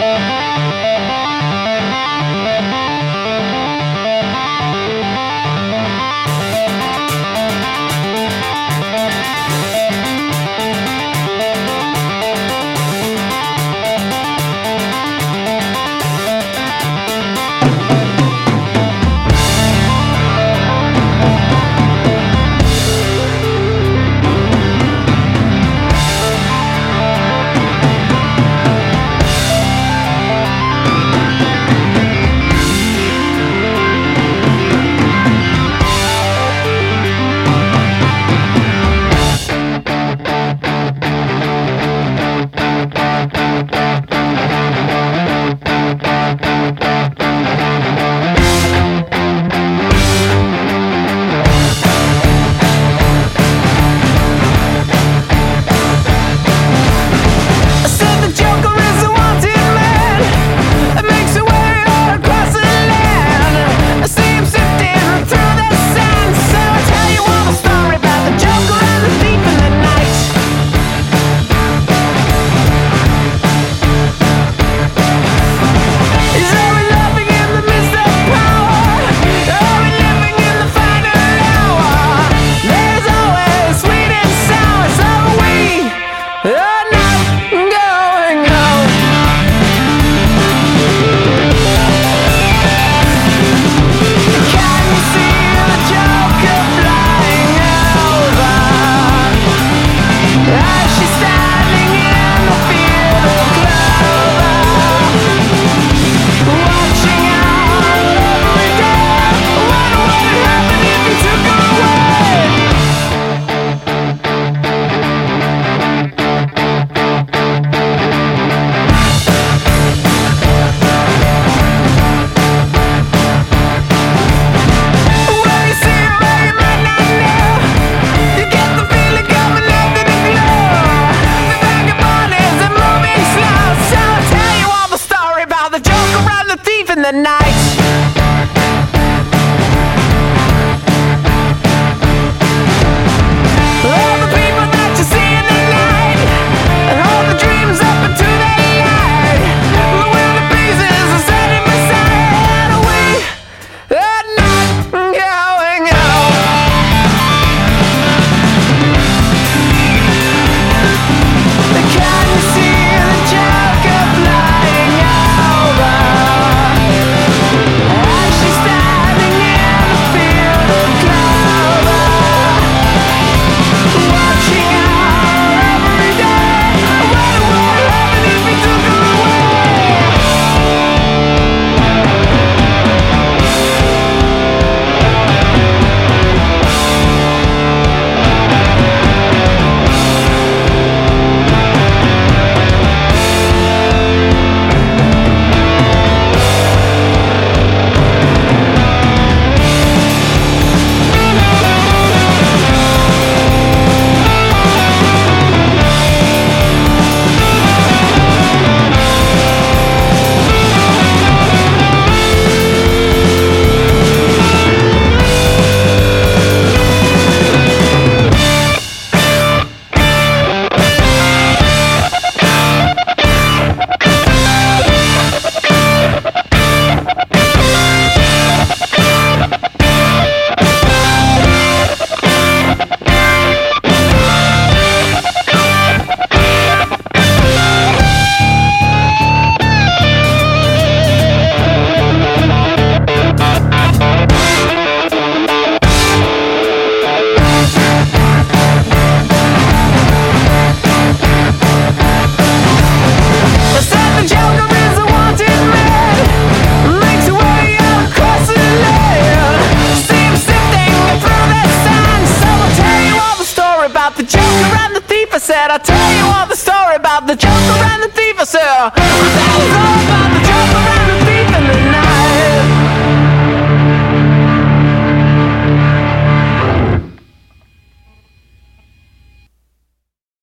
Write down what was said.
in the night. All the people that you see in the night, and all the dreams up into the light. The wind breezes are setting beside. We are not going home. Can you see the Joker flying over? And she's standing in the field of clover, watching our every day. What would happen if we took her away? I'll tell you all the story about the Joker and the thief. I said